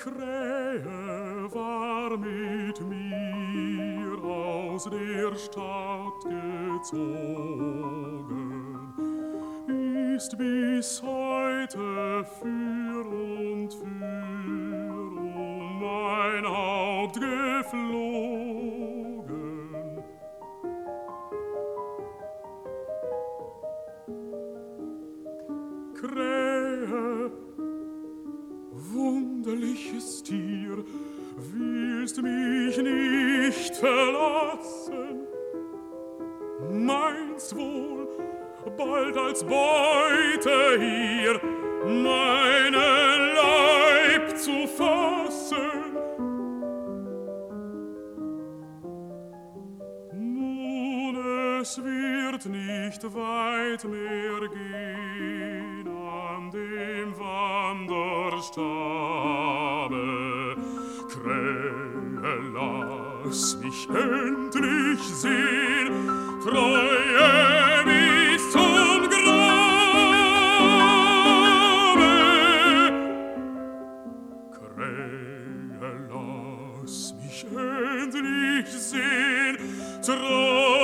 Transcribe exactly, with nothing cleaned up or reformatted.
Krähe war mit mir aus der Stadt gezogen, ist bis heute für und für um mein Haupt geflogen. Krähe, wunderliches Tier, willst mich nicht verlassen, meinst wohl, bald als Beute hier meinen Leib zu fassen. Nun, es wird nicht weit mehr gehen an dem Wanderstabe. Krähe, lass mich endlich sehen, Treue bis zum Grabe. Krähe, lass mich endlich sehen, Treue